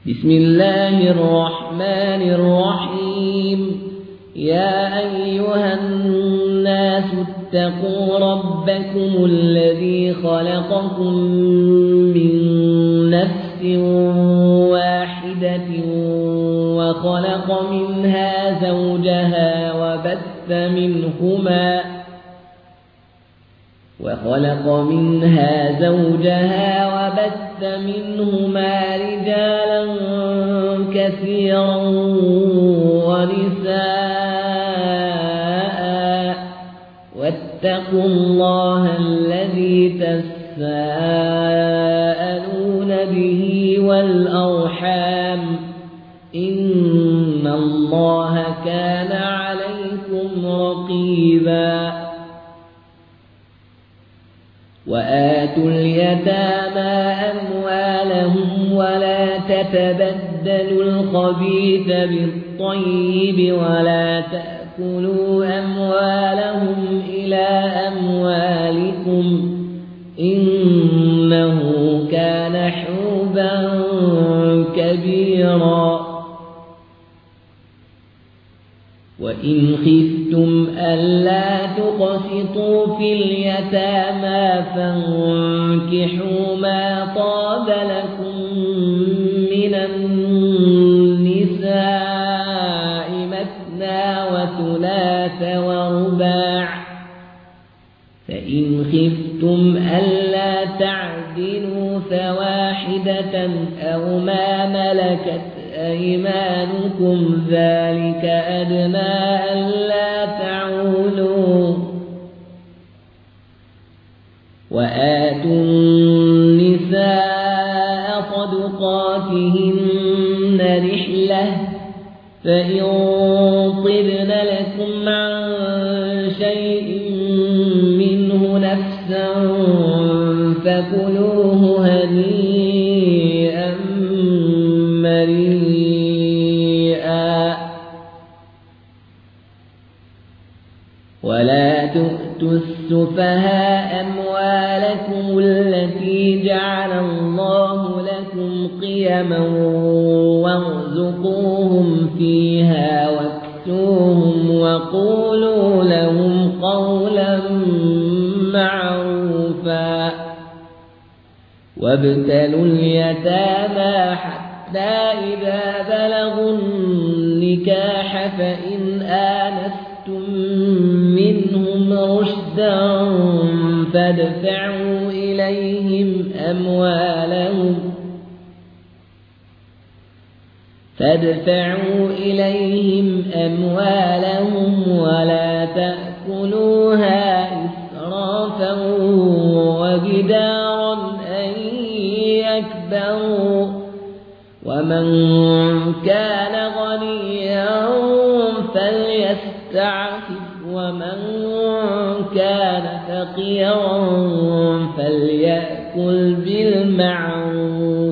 بسم الله الرحمن الرحيم. يا أيها الناس اتقوا ربكم الذي خلقكم من نفس واحدة وخلق منها زوجها وبث منهما رجالا كثيرا ونساء، واتقوا الله الذي تساءلون به والأرحام، إن الله كان عليكم رقيبا. وآتوا اليتامى أموالهم ولا تتبدلوا الخبيث بالطيب ولا تأكلوا أموالهم إلى أموالكم، إنه كان حوبا كبيرا. وإن خفتم ألا تقسطوا في اليتامى فانكحوا ما طاب لكم من النساء مثنى وثلاث ورباع، فإن خفتم ألا تعدلوا فواحدة أو ما ملكت أيمانكم، ذلك أدنى ألا تعولوا. وآتوا النساء صدقاتهن نحلة، فإن طبن لكم عن شيء منه نفسا فكلوه هنيئا مريئا. ولا تؤتوا السفهاء أموالكم التي جعل الله لكم قيما وارزقوهم فيها واكسوهم وقولوا لهم قولا معروفا. وابتلوا اليتامى حتى إذا بلغوا النكاح فإن آنستم منهم رشدا فادفعوا إليهم أموالهم ولا تأكلوها إسرافا وبدارا أن يكبروا، ومن كان غنيا فليستعفف ومن كان فقيرا فليأكل بالمعروف.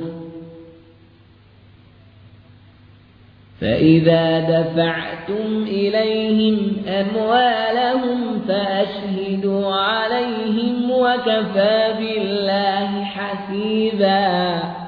فإذا دفعتم إليهم أموالهم فأشهدوا عليهم وكفى بالله حسيبا.